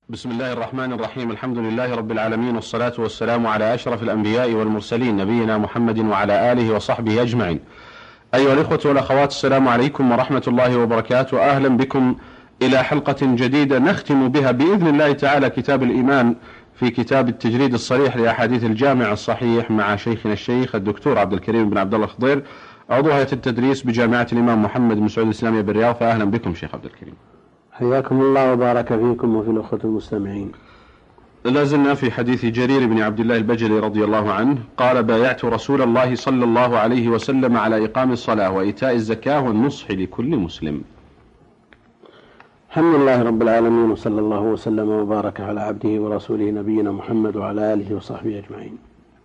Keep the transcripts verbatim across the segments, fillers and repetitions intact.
بسم الله الرحمن الرحيم. الحمد لله رب العالمين، والصلاة والسلام على أشرف الأنبياء والمرسلين، نبينا محمد وعلى آله وصحبه أجمعين. أيها الإخوة والأخوات، السلام عليكم ورحمة الله وبركاته. أهلا بكم إلى حلقة جديدة نختم بها بإذن الله تعالى كتاب الإيمان في كتاب التجريد الصريح لأحاديث الجامع الصحيح مع شيخنا الشيخ الدكتور عبد الكريم بن عبد الله الخضير، عضو هيئة التدريس بجامعة الإمام محمد بن سعود الإسلامية بالرياض. فأهلا بكم شيخ عبد الكريم. حياكم الله وبارك فيكم وفي الأخوة المستمعين. لازلنا في حديث جرير بن عبد الله البجلي رضي الله عنه قال: بايعت رسول الله صلى الله عليه وسلم على إقام الصلاة وإيتاء الزكاة والنصح لكل مسلم. الحمد لله رب العالمين، وصلى الله وسلم وبارك على عبده ورسوله نبينا محمد وعلى آله وصحبه أجمعين.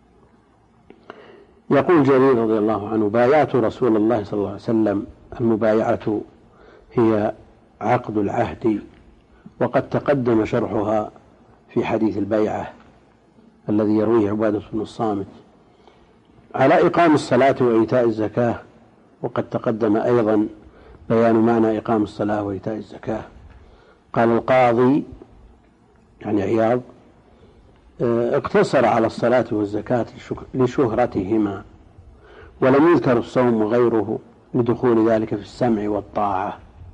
يقول جرير رضي الله عنه: بايعت رسول الله صلى الله عليه وسلم. المبايعة هي عقد العهد، وقد تقدم شرحها في حديث البيعة الذي يرويه عبادة بن الصامت، على إقام الصلاة وإيتاء الزكاة. وقد تقدم أيضا بيان معنى إقام الصلاة وإيتاء الزكاة. قال القاضي يعني عياض: اقتصر على الصلاة والزكاة لشهرتهما، ولم يذكر الصوم وغيره لدخول ذلك في السمع والطاعة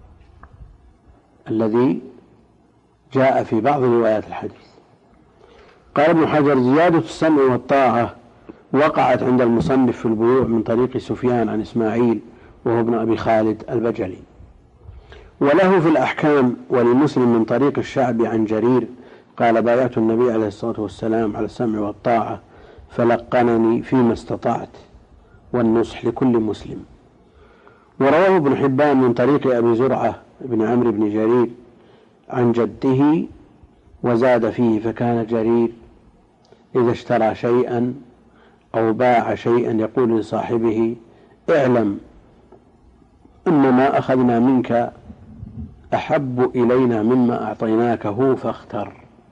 الذي جاء في بعض روايات الحديث. قال ابن حجر: زيادة السمع والطاعة وقعت عند المصنف في البيوع من طريق سفيان عن إسماعيل وهو ابن أبي خالد البجلي، وله في الأحكام ولمسلم من طريق الشعبي عن جرير قال: بايعت النبي عليه الصلاة والسلام على السمع والطاعة فلقنني فيما استطعت والنصح لكل مسلم. ورواه ابن حبان من طريق أبي زرعة بن عمرو بن جرير عن جده وزاد فيه: فكان جرير إذا اشترى شيئا أو باع شيئا يقول لصاحبه: اعلم أن ما أخذنا منك أحب إلينا مما أعطيناكه فاختر.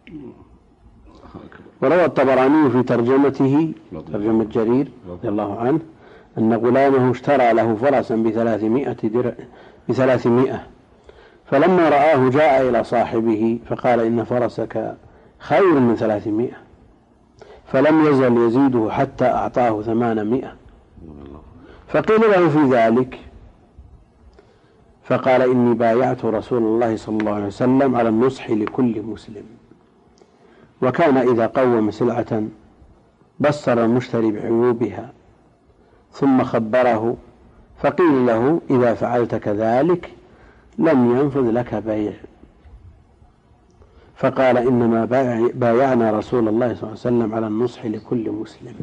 وروى الطبراني في ترجمته ترجمة جرير رضي الله عنه أن غلامه اشترى له فرسا بثلاثمائة درع بثلاثمائة، فلما رآه جاء إلى صاحبه فقال: إن فرسك خير من ثلاثمائة، فلم يزل يزيده حتى أعطاه ثمانمائة. فقيل له في ذلك فقال: إني بايعت رسول الله صلى الله عليه وسلم على النصح لكل مسلم. وكان إذا قوم سلعة بصر المشتري بعيوبها ثم خبره، فقيل له: إذا فعلت كذلك لم ينفذ لك بيع. فقال: إنما بايعنا رسول الله صلى الله عليه وسلم على النصح لكل مسلم.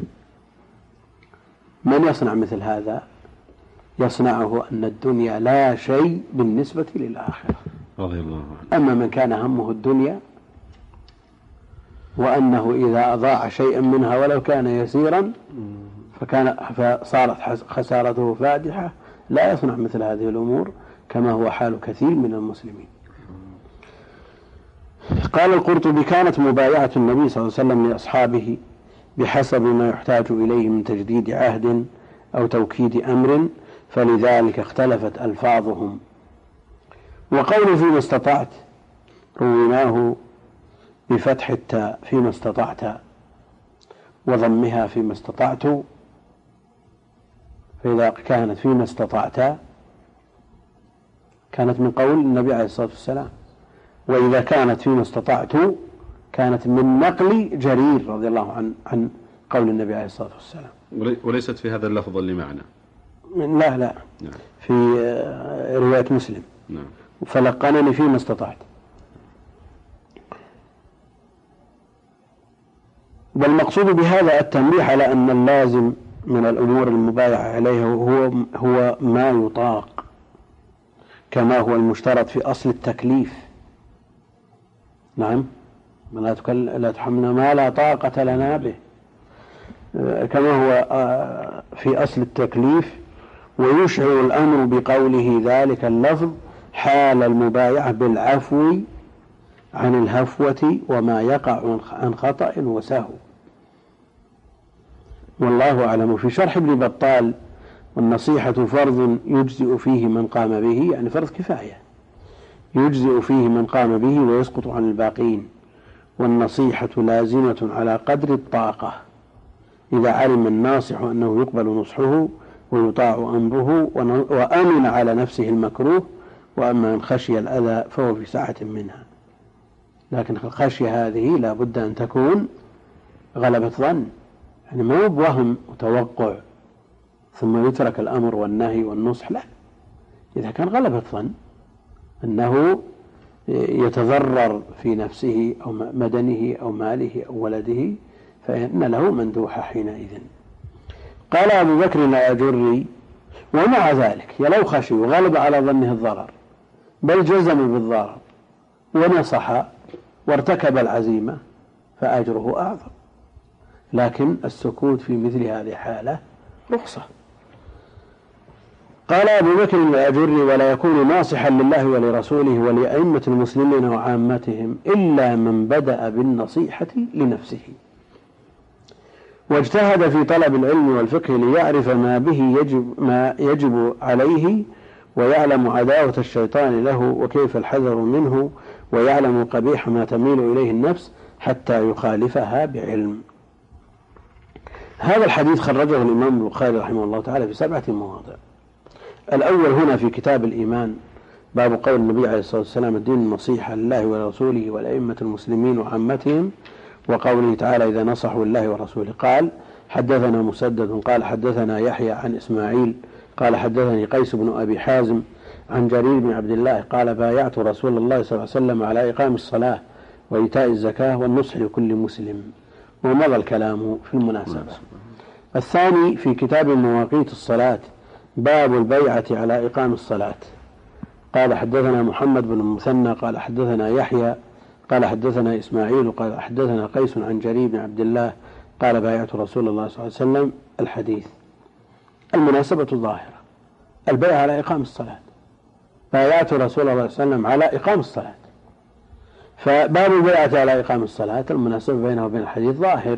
من يصنع مثل هذا؟ يصنعه أن الدنيا لا شيء بالنسبة للآخرة رضي الله عنه. أما من كان همه الدنيا وأنه إذا أضاع شيئا منها ولو كان يسيرا فكان فصارت خسارته فادحة، لا يصنع مثل هذه الأمور كما هو حال كثير من المسلمين. قال القرطبي: كانت مبايعة النبي صلى الله عليه وسلم لأصحابه بحسب ما يحتاج إليه من تجديد عهد أو توكيد أمر، فلذلك اختلفت ألفاظهم. وقول فيما استطعت رويناه بفتح التاء فيما استطعت وضمها فيما استطعت، فإذا كانت فيما استطعت كانت من قول النبي عليه الصلاة والسلام، وإذا كانت فيما استطعت كانت من نقل جرير رضي الله عنه عن قول النبي عليه الصلاة والسلام، وليست في هذا اللفظ لمعنى. لا لا نعم. في رواية مسلم نعم. فلقنني فيما استطعت. والمقصود بهذا التنبيه على أن اللازم من الأمور المبايعة عليها هو, هو ما يطاق، كما هو المشترط في أصل التكليف. نعم، لا, لا تحملنا ما لا طاقة لنا به، كما هو في أصل التكليف. ويشعر الأمر بقوله ذلك اللفظ حال المبايعة بالعفو عن الهفوة وما يقع عن خطأ وسهو. والله أعلم. في شرح ابن بطال: والنصيحة فرض يجزئ فيه من قام به، يعني فرض كفاية يجزئ فيه من قام به ويسقط عن الباقين، والنصيحة لازمة على قدر الطاقة إذا علم الناصح أنه يقبل نصحه ويطاع أمره وأمن على نفسه المكروه، وأما من خشي الأذى فهو في ساعة منها. لكن الخشية هذه لا بد أن تكون غلبة ظن، يعني ما بوهم وتوقع ثم يترك الأمر والنهي والنصح، لا، إذا كان غلبة ظن أنه يتضرر في نفسه أو مدنه أو ماله أو ولده فإن له مندوحة حينئذ. قال أبو بكر الآجري: ومع ذلك لو خشي وغلب على ظنه الضرر بل جزم بالضرر ونصح وارتكب العزيمة فأجره أعظم، لكن السكوت في مثل هذه الحالة رخصة. قال أبو بكر الآجري: ولا يكون ناصحا لله ولرسوله ولأئمة المسلمين وعامتهم إلا من بدأ بالنصيحة لنفسه واجتهد في طلب العلم والفقه ليعرف ما به يجب, ما يجب عليه، ويعلم عداوة الشيطان له وكيف الحذر منه، ويعلم قبيح ما تميل إليه النفس حتى يخالفها بعلم. هذا الحديث خرجه الإمام البخاري رحمه الله تعالى في سبعة مواضع. الأول هنا في كتاب الإيمان، باب قول النبي عليه الصلاة والسلام: الدين النصيحة لله ورسوله والأئمة المسلمين وعامتهم، وقوله تعالى: إذا نصحوا لله ورسوله. قال: حدثنا مسدد قال حدثنا يحيى عن إسماعيل قال حدثني قيس بن أبي حازم عن جرير بن عبد الله قال: بايعت رسول الله صلى الله عليه وسلم على إقام الصلاة وإيتاء الزكاة والنصح لكل مسلم. ومضى الكلام في المناسبة. الثاني في كتاب مواقيت الصلاة، باب البيعة على إقام الصلاة. قال: حدثنا محمد بن المثنى قال حدثنا يحيى قال حدثنا إسماعيل قال حدثنا قيس عن جرير بن عبد الله قال: بايعت رسول الله صلى الله عليه وسلم. الحديث المناسبة ظاهرة، البيعة على إقام الصلاة، بايعت رسول الله صلى الله عليه وسلم على إقام الصلاة، فباب البيعة على إقام الصلاة المناسبة بينه وبين الحديث ظاهر،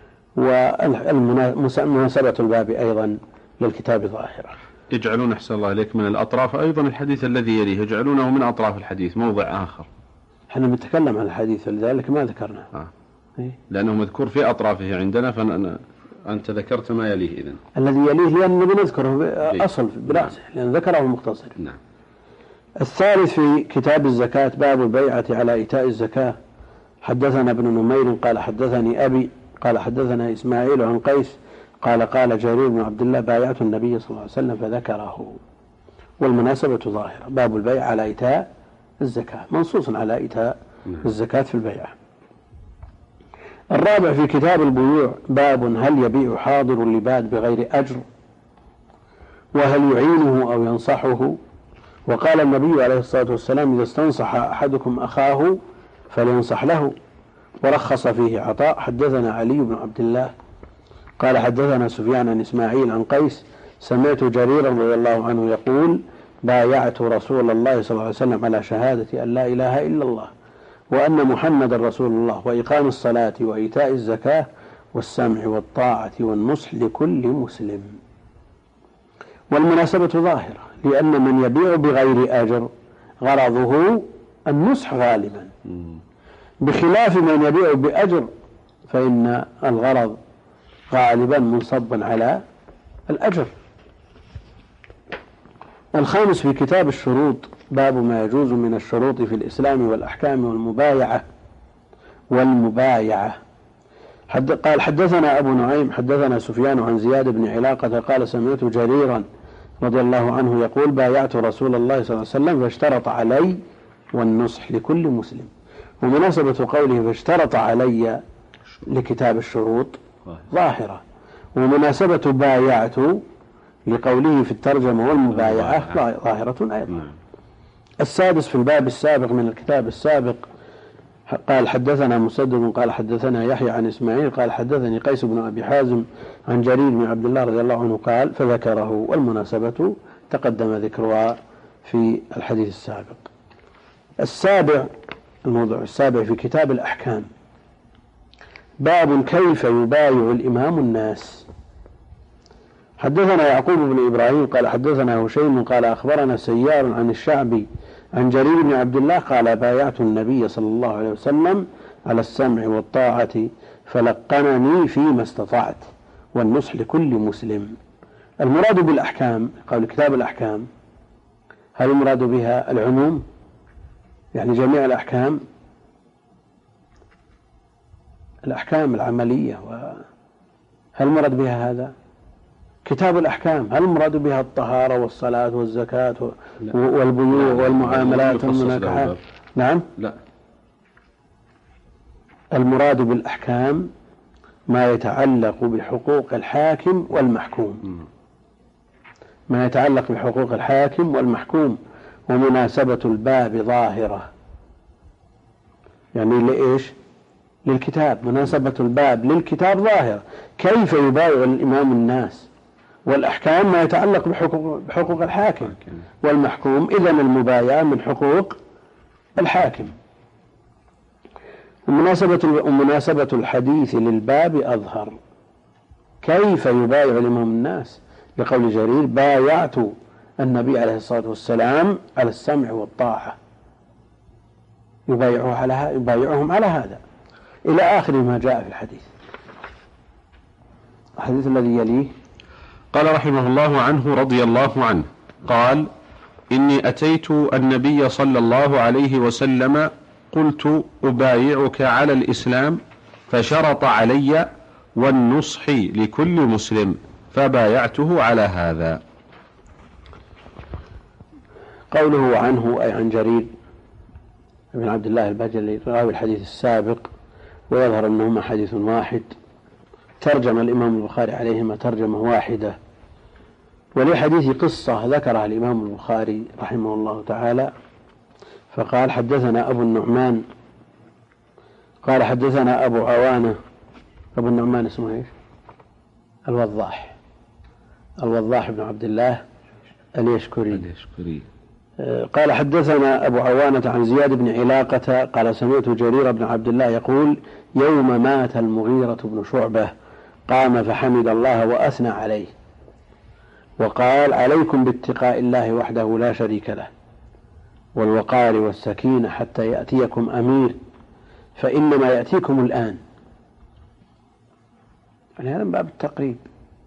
والمناسبة الباب أيضا للكتاب ظاهرة. يجعلون أحسن الله إليك من الأطراف أيضا الحديث الذي يليه يجعلونه من أطراف الحديث موضع آخر. احنا نتكلم عن الحديث لذلك ما ذكرناه آه. إيه؟ لأنه مذكور في أطرافه عندنا، فأنت ذكرت ما يليه إذن الذي يليه لأنه بنذكره أصل برأسه لأن ذكره مختصر. نعم. الثالث في كتاب الزكاة، باب البيعة على إيتاء الزكاة. حدثنا ابن نمير قال حدثني أبي قال حدثنا إسماعيل عن قيس قال قال جرير بن عبد الله: بايعت النبي صلى الله عليه وسلم فذكره. والمناسبة ظاهرة، باب البيع على إيتاء الزكاة، منصوص على إيتاء الزكاة في البيع. الرابع في كتاب البيوع، باب هل يبيع حاضر لباد بغير أجر، وهل يعينه أو ينصحه. وقال النبي عليه الصلاة والسلام: إذا استنصح أحدكم أخاه فلينصح له. ورخص فيه عطاء. حدثنا علي بن عبد الله قال حدثنا سفيان عن إسماعيل عن قيس سمعت جريرا رضي الله عنه يقول: بايعت رسول الله صلى الله عليه وسلم على شهادة أن لا إله إلا الله وأن محمد رسول الله وإقام الصلاة وإيتاء الزكاة والسمع والطاعة والنصح لكل مسلم. والمناسبة ظاهرة، لأن من يبيع بغير أجر غرضه النصح غالبا، بخلاف من يبيع بأجر فإن الغرض غالبا منصب على الأجر. الخامس في كتاب الشروط، باب ما يجوز من الشروط في الإسلام والأحكام والمبايعة والمبايعة. حد قال حدثنا أبو نعيم حدثنا سفيان عن زياد بن علاقة قال سمعت جريرا رضي الله عنه يقول: بايعت رسول الله صلى الله عليه وسلم فاشترط علي والنصح لكل مسلم. ومناسبة قوله فاشترط علي لكتاب الشروط ظاهرة، ومناسبة بايعت لقوله في الترجمة والمبايعة ظاهرة أيضا. السادس في الباب السابق من الكتاب السابق، قال حدثنا مسدد قال حدثنا يحيى عن إسماعيل قال حدثني قيس بن أبي حازم عن جرير بن عبد الله رضي الله عنه قال فذكره. والمناسبة تقدم ذكرها في الحديث السابق. السابع الموضوع السابع في كتاب الأحكام، باب كيف يبايع الإمام الناس. حدثنا يعقوب بن إبراهيم قال حدثنا هشيم قال أخبرنا سيار عن الشعبي عن جرير بن عبد الله قال: بايعت النبي صلى الله عليه وسلم على السمع والطاعة فلقنني فيما استطعت والنصح لكل مسلم. المراد بالأحكام قول كتاب الأحكام هل المراد بها العموم يعني جميع الأحكام الأحكام العملية هل المراد بها هذا؟ كتاب الأحكام هل المراد بها الطهارة والصلاة والزكاة والبيوع والمعاملات والمناكحات؟ نعم لا، المراد بالأحكام ما يتعلق بحقوق الحاكم والمحكوم، ما يتعلق بحقوق الحاكم والمحكوم. ومناسبة الباب ظاهرة يعني لإيش؟ للكتاب. مناسبة الباب للكتاب ظاهرة. كيف يبايع الإمام الناس؟ والأحكام ما يتعلق بحقوق, بحقوق الحاكم والمحكوم، إذن المبايعة من حقوق الحاكم. ومناسبة ومناسبة الحديث للباب أظهر. كيف يبايع الإمام الناس؟ بقول جرير بايعت النبي عليه الصلاة والسلام على السمع والطاعة، يبايعه على يبايعهم على هذا إلى آخر ما جاء في الحديث. الحديث الذي يليه قال رحمه الله عنه رضي الله عنه قال: إني أتيت النبي صلى الله عليه وسلم قلت أبايعك على الإسلام فشرط علي والنصح لكل مسلم فبايعته على هذا. قوله عنه أي عن جرير بن عبد الله البجلي راوي الحديث السابق، ويظهر أنهما حديث واحد. ترجم الإمام البخاري عليهما ترجمة واحدة، ولحديث قصة ذكرها الإمام البخاري رحمه الله تعالى، فقال حدثنا أبو النعمان قال حدثنا أبو عوانة. أبو النعمان اسمه إيش؟ الوضاح الوضاح بن عبد الله اليشكري. قال حدثنا أبو عوانة عن زياد بن علاقة قال سمعت جرير بن عبد الله يقول: يوم مات المغيرة بن شعبة قام فحمد الله وأثنى عليه وقال: عليكم باتقاء الله وحده لا شريك له والوقار والسكينة حتى يأتيكم أمير فإنما يأتيكم الآن. يعني هذا من باب التقريب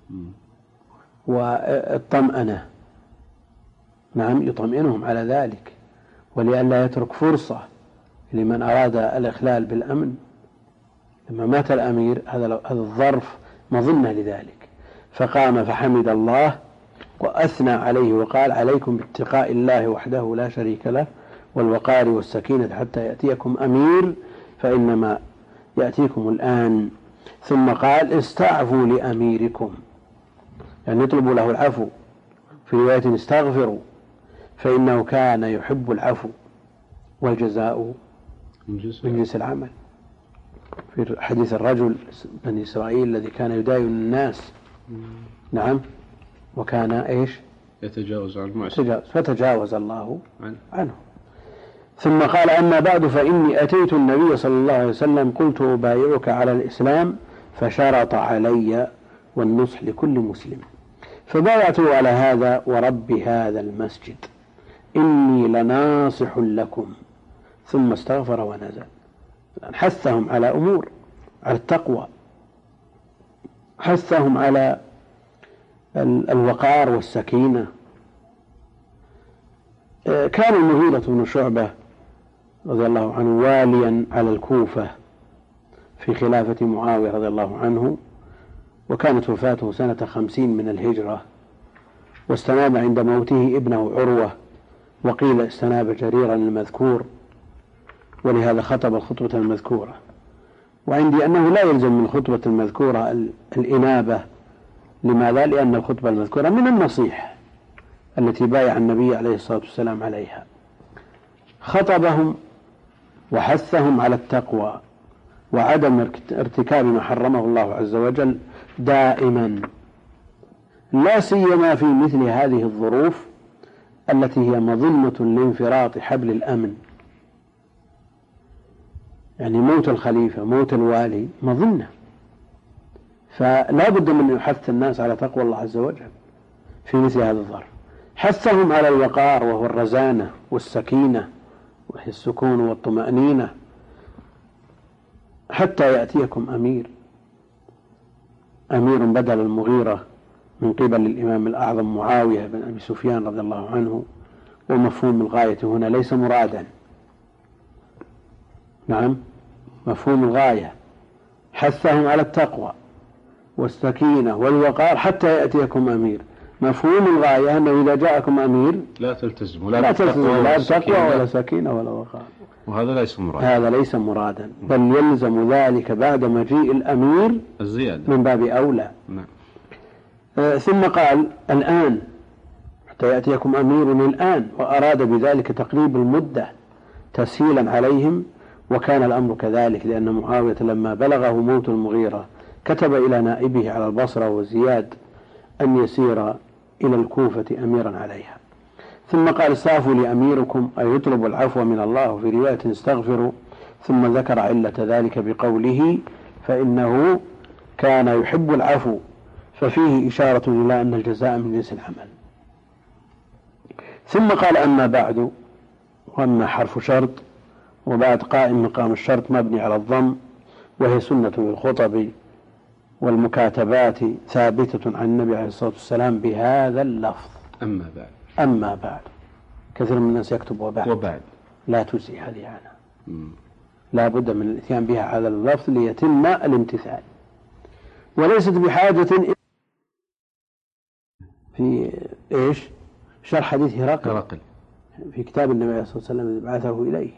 والطمأنة. نعم، يطمئنهم على ذلك ولئلا يترك فرصة لمن أراد الإخلال بالأمن. لما مات الأمير هذا الظرف مظنة لذلك، فقام فحمد الله وأثنى عليه وقال: عليكم باتقاء الله وحده لا شريك له والوقار والسكينة حتى يأتيكم أمير فإنما يأتيكم الآن. ثم قال: استعفوا لأميركم، يعني يطلبوا له العفو. في رواية استغفروا فإنه كان يحب العفو والجزاء من جنس العمل. في حديث الرجل بني إسرائيل الذي كان يداين الناس، نعم، وكان إيش؟ يتجاوز عن المعصية فتجاوز الله عنه. ثم قال: أما بعد فإني أتيت النبي صلى الله عليه وسلم قلت أبايعك على الإسلام فشرط علي والنصح لكل مسلم فبايعته على هذا ورب هذا المسجد إني لناصح لكم. ثم استغفر ونزل. حثهم على أمور، على التقوى، حثهم على الوقار والسكينة. كان المغيرة بن شعبة رضي الله عنه واليا على الكوفة في خلافة معاوية رضي الله عنه، وكانت وفاته سنة خمسين من الهجرة، واستناب عند موته ابنه عروة، وقيل استناب جريرا المذكور، ولهذا خطب الخطبة المذكورة. وعندي أنه لا يلزم من الخطبة المذكورة الإنابة. لماذا؟ لأن الخطبة المذكورة من النصيحة التي بايع النبي عليه الصلاة والسلام عليها. خطبهم وحثهم على التقوى وعدم ارتكاب ما حرمه الله عز وجل دائما، لا سيما في مثل هذه الظروف التي هي مظنة لانفراط حبل الأمن. يعني موت الخليفة، موت الوالي مظنة، فلا بد من يحث الناس على تقوى الله عز وجل في مثل هذا الظرف. حثهم على الوقار وهو الرزانة والسكينة وهي السكون والطمأنينة. حتى يأتيكم أمير. أمير بدل المغيرة من قبل الإمام الأعظم معاوية بن أبي سفيان رضي الله عنه، ومفهوم الغاية هنا ليس مرادا. نعم، مفهوم الغاية حثهم على التقوى والسكينة والوقار حتى يأتيكم أمير. مفهوم الغاية أنه إذا جاءكم أمير لا تلتزموا لا تلتزموا لا بتقوى ولا سكينة ولا وقار، وهذا ليس مرادا. هذا ليس مرادا، بل يلزم ذلك بعد مجيء الأمير الزيادة من باب أولى. نعم. آه ثم قال الآن حتى يأتيكم أمير الآن، وأراد بذلك تقريب المدة تسهيلا عليهم، وكان الأمر كذلك، لأن معاوية لما بلغه موت المغيرة كتب إلى نائبه على البصرة وزياد أن يسير إلى الكوفة أميرا عليها. ثم قال استعفوا لأميركم، أي يطلب العفو من الله، في رواية استغفروا، ثم ذكر علة ذلك بقوله فإنه كان يحب العفو، ففيه إشارة إلى أن الجزاء من جنس العمل. ثم قال أما بعد، وأما حرف شرط، وبعد قائم مقام الشرط مبني على الضم، وهي سنة الخطب والمكاتبات ثابتة عن النبي عليه الصلاة والسلام بهذا اللفظ أما بعد. أما بعد، كثير من الناس يكتب وبعد, وبعد. لا تجزي هذه عنها، لا بد من الاتيان بها على اللفظ ليتم الامتثال، وليست بحاجة في إيش شرح حديث هرقل في كتاب النبي عليه الصلاة والسلام الذي بعثه إليه.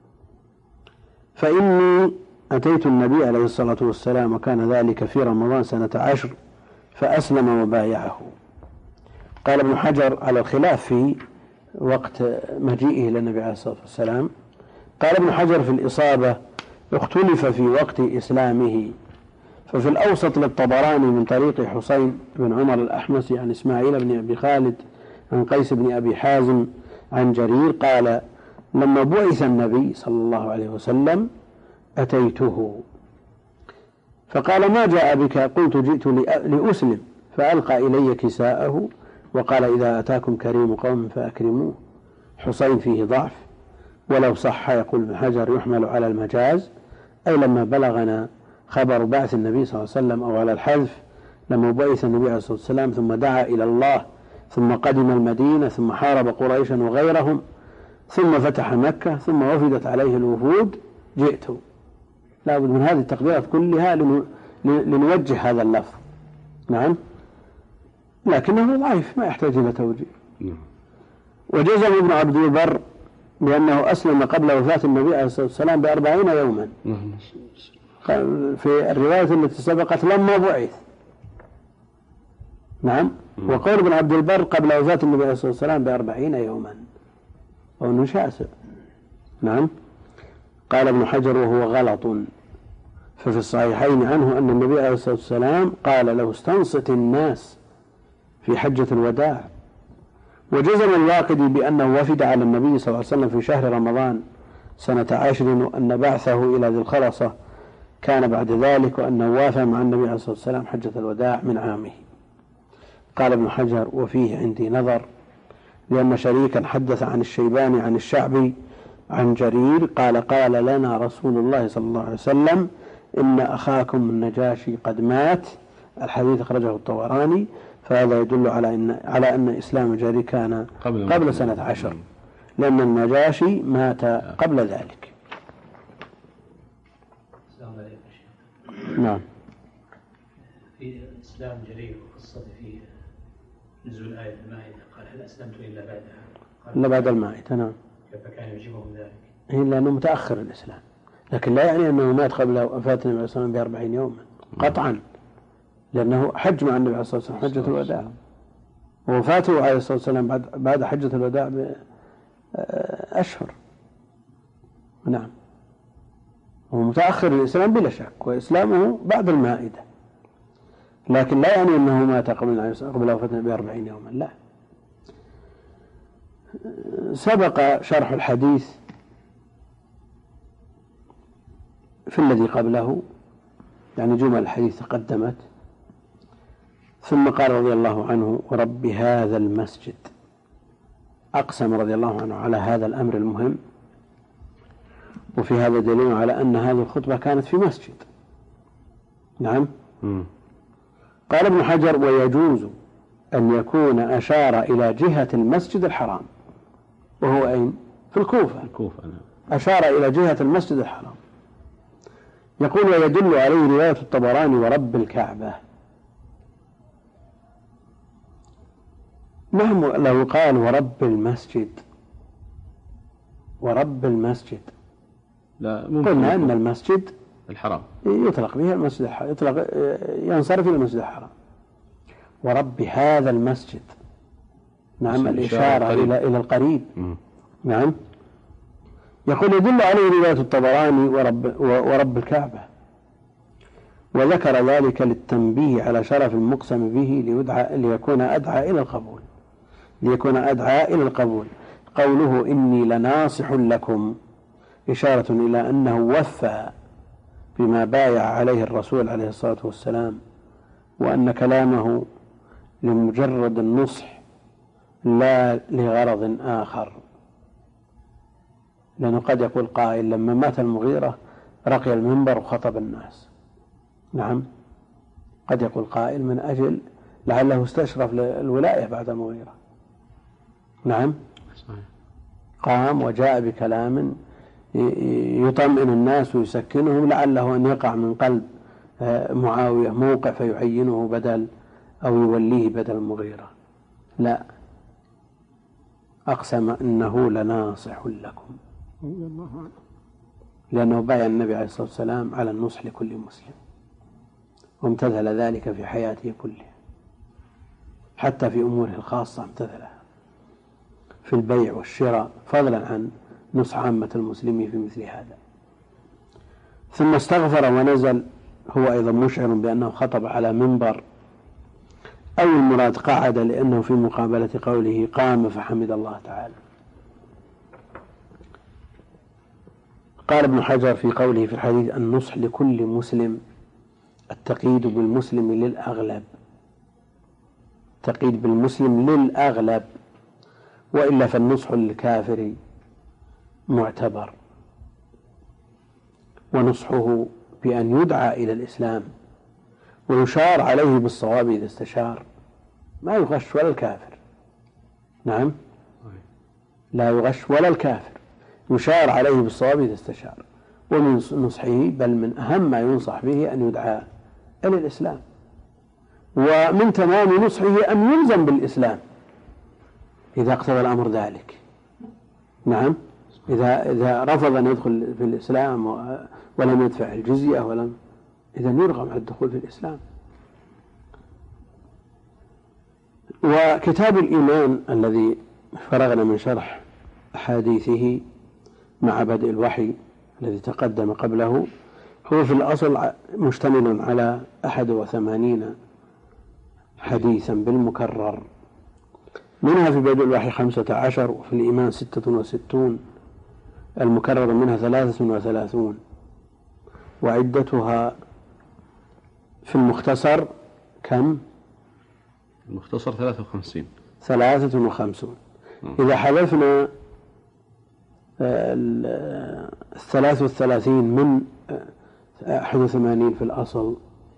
فإني أتيت النبي عليه الصلاة والسلام وكان ذلك في رمضان سنة عشر فأسلم وبايعه. قال ابن حجر على الخلاف في وقت مجيئه إلى النبي عليه الصلاة والسلام، قال ابن حجر في الإصابة اختلف في وقت إسلامه، ففي الأوسط للطبراني من طريق حسين بن عمر الأحمسي عن إسماعيل بن أبي خالد عن قيس بن أبي حازم عن جرير قال لما بعث النبي صلى الله عليه وسلم أتيته فقال ما جاء بك؟ قلت جئت لأسلم، فألقى إلي كساءه وقال إذا أتاكم كريم قوم فأكرموه. حسين فيه ضعف، ولو صح يقول ابن حجر يحمل على المجاز، أي لما بلغنا خبر بعث النبي صلى الله عليه وسلم، أو على الحذف لما بعث النبي عليه الصلاة والسلام ثم دعا إلى الله ثم قدم المدينة ثم حارب قريشا وغيرهم ثم فتح مكة ثم وفدت عليه الوفود جئت. لا بد من هذه التقديرات كلها لنوجه هذا اللفظ. نعم، لكنه ضعيف ما يحتاج إلى توجيه. وجزم ابن عبد البر بأنه أسلم قبل وفاة النبي عليه الصلاة والسلام بأربعين يوما في الرواية التي سبقت لما بعث. نعم، وقول ابن عبد البر قبل وفاة النبي عليه الصلاة والسلام بأربعين يوما وأنه شاسع. نعم. قال ابن حجر وهو غلط، ففي الصحيحين عنه أن النبي عليه الصلاة والسلام قال له استنصت الناس في حجة الوداع. وجزم الواقدي بأنه وفد على النبي صلى الله عليه وسلم في شهر رمضان سنة عشر، وأن بعثه إلى ذي الخلصة كان بعد ذلك، وأنه وافى مع النبي عليه الصلاة والسلام حجة الوداع من عامه. قال ابن حجر وفيه عندي نظر، لأن شريكا حدث عن الشيباني عن الشعبي عن جرير قال قال لنا رسول الله صلى الله عليه وسلم إن أخاكم النجاشي قد مات. الحديث أخرجه الطبراني، فهذا يدل على أن على أن إسلام جرير كان قبل, قبل سنة عشر، لأن النجاشي مات قبل ذلك. نعم. في إسلام جرير وقصته في نزول آية المائدة قال هل أسلمت إلا بعدها؟ إلا بعد المائدة. نعم. كيف كان يجيبهم ذلك؟ إلا أنه متأخر الإسلام، لكن لا يعني أنه مات قبل وفاة النبي عليه الصلاة والسلام بأربعين يوما قطعا، لأنه حج مع النبي عليه الصلاة والسلام حجة الوداع، ووفاته عليه الصلاة والسلام بعد بعد حجة الوداع بأشهر. نعم، هو متأخر الإسلام بلا شك، وإسلامه بعد المائدة، لكن لا يعني أنه مات قبل قبل وفاة النبي بأربعين يوما، لا. سبق شرح الحديث في الذي قبله، يعني جمل الحديث تقدمت. ثم قال رضي الله عنه ورب هذا المسجد، أقسم رضي الله عنه على هذا الأمر المهم، وفي هذا دليل على أن هذه الخطبة كانت في مسجد. نعم. م. قال ابن حجر: ويجوز أن يكون أشار إلى جهة المسجد الحرام، وهو أين؟ في الكوفة. الكوفة نعم. أشار إلى جهة المسجد الحرام. يقول: ويدل عليه رواية الطبراني ورب الكعبة. نعم، لو قال ورب المسجد ورب المسجد لا ممكن قلنا أن المسجد الحرام يطلق به المسجد الحرام، يطلق ينصرف إلى المسجد الحرام. ورب هذا المسجد، نعم، الإشارة إلى إلى القريب. م. نعم. يقول: يدل عليه رواية الطبراني ورب ورب الكعبة، وذكر ذلك للتنبيه على شرف المقسم به ليدعى ليكون أدعى إلى القبول ليكون أدعى إلى القبول. قوله: إني لناصح لكم، إشارة إلى أنه وفى بما بايع عليه الرسول عليه الصلاة والسلام، وأن كلامه لمجرد النصح لا لغرض آخر. لأنه قد يقول قائل: لما مات المغيرة رقي المنبر وخطب الناس. نعم، قد يقول قائل من أجل لعله استشرف الولاية بعد المغيرة. نعم، قام وجاء بكلام يطمئن الناس ويسكنهم، لعله أن يقع من قلب معاوية موقع فيعينه بدل أو يوليه بدل المغيرة. لا، أقسم أنه لناصح لكم، لأنه بايع النبي عليه الصلاة والسلام على النصح لكل مسلم، وامتثل ذلك في حياته كلها، حتى في أموره الخاصة امتثلها في البيع والشراء، فضلا عن نصح عامة المسلمين في مثل هذا. ثم استغفر ونزل، هو أيضا مشعر بأنه خطب على منبر، أو المراد قعد، لأنه في مقابلة قوله قام فحمد الله تعالى. قال ابن حجر في قوله في الحديث: النصح لكل مسلم، التقييد بالمسلم للأغلب، تقييد بالمسلم للأغلب، وإلا فالنصح للكافر معتبر، ونصحه بأن يدعى إلى الإسلام ويشار عليه بالصواب إذا استشار، ما يغش ولا الكافر. نعم، لا يغش ولا الكافر، يشار عليه بالصواب إذا استشار. ومن نصحه، بل من أهم ما ينصح به، أن يدعى إلى الإسلام، ومن تمام نصحه أن يلزم بالإسلام إذا اقتضى الأمر ذلك. نعم، إذا إذا رفض أن يدخل في الإسلام ولم يدفع الجزية ولم إذا يرغم على الدخول في الإسلام. وكتاب الإيمان الذي فرغنا من شرح أحاديثه مع بدء الوحي الذي تقدم قبله، هو في الأصل مشتمل على أحد وثمانين حديثا بالمكرر، منها في بدء الوحي خمسة عشر، وفي الإيمان ستة وستون، المكرر منها ثلاثة وثلاثون، وعدتها في المختصر كم؟ المختصر ثلاثة وخمسين ثلاثة وخمسون. إذا حذفنا الثلاث والثلاثين من أحد وثمانين في الأصل،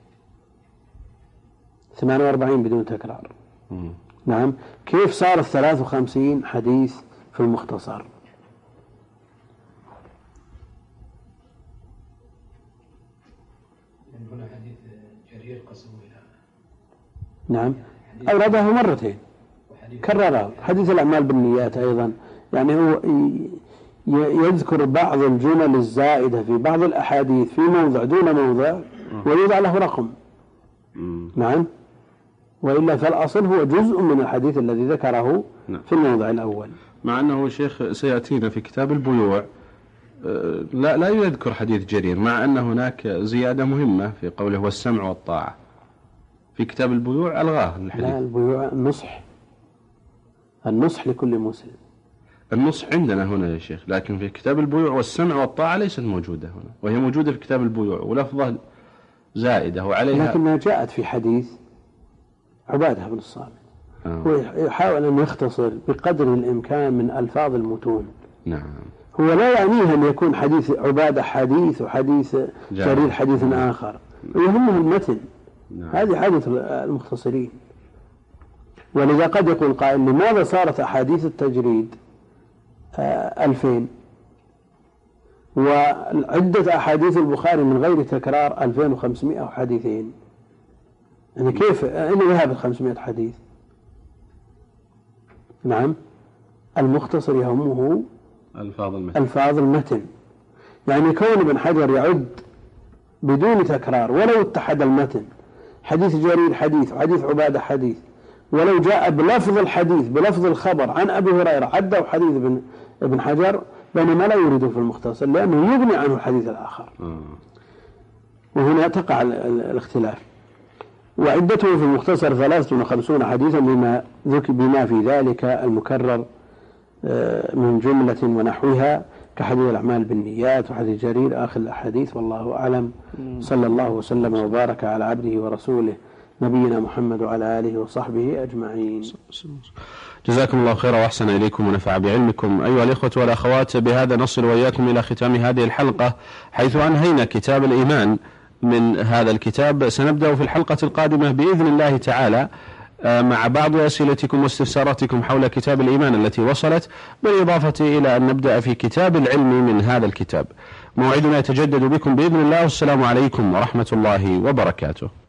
ثمانية وأربعين بدون تكرار. م. نعم، كيف صار الثلاث وخمسين حديث في المختصر؟ هنا حديث جرير قسمه إلى نعم، أورده مرتين كرره. حديث الأعمال بالنيات أيضا، يعني هو يذكر بعض الجمل الزائدة في بعض الأحاديث في موضع دون موضع ويوضع له رقم. نعم، وإلا فالأصل هو جزء من الحديث الذي ذكره في الموضع الأول. مع أنه الشيخ سيأتينا في كتاب البيوع لا لا يذكر حديث جرير، مع أن هناك زيادة مهمة في قوله والسمع والطاعة. في كتاب البيوع ألغاه الحديث. لا، البيوع النصح، النصح لكل مسلم. النصح عندنا هنا يا شيخ، لكن في كتاب البيوع والسمع والطاعة ليست موجودة هنا، وهي موجودة في كتاب البيوع ولفظة زائدة وعليها، لكنها جاءت في حديث عبادة بن الصامت. آه. ويحاول أن يختصر بقدر الإمكان من ألفاظ المتون. نعم. هو لا يعنيه أن يكون حديث عبادة حديث وحديث جرير حديث آخر، يهمه المتن. نعم. هذه عادة المختصرين. ولذا قد يقول قائل لماذا صارت أحاديث التجريد ألفين وعدة أحاديث البخاري من غير تكرار ألفين وخمسمائة حديثين؟ يعني كيف أين ذهبت خمسمائة حديث؟ نعم، المختصر يهمه ألفاظ المتن. ألفاظ المتن. يعني كون ابن حجر يعد بدون تكرار ولو اتحد المتن، حديث جرير حديث وحديث عبادة حديث، ولو جاء بلفظ الحديث بلفظ الخبر عن أبي هريرة عده حديث ابن ابن حجر، بينما لا يريده في المختصر لأنه يغني عنه الحديث الآخر. وهنا تقع الاختلاف. وعدته في المختصر ثلاثة وخمسون حديثا بما ذكر بما في ذلك المكرر من جملة ونحوها كحديث الأعمال بالنيات وحديث جرير آخر الأحاديث، والله أعلم. صلى الله وسلم وبارك على عبده ورسوله نبينا محمد وعلى آله وصحبه أجمعين. جزاكم الله خيرا وأحسن إليكم ونفع بعلمكم. أيها الإخوة والأخوات، بهذا نصل وإياكم إلى ختام هذه الحلقة، حيث أنهينا كتاب الإيمان من هذا الكتاب. سنبدأ في الحلقة القادمة بإذن الله تعالى مع بعض أسئلتكم واستفساراتكم حول كتاب الإيمان التي وصلت، بالإضافة إلى أن نبدأ في كتاب العلم من هذا الكتاب. موعدنا يتجدد بكم بإذن الله، والسلام عليكم ورحمة الله وبركاته.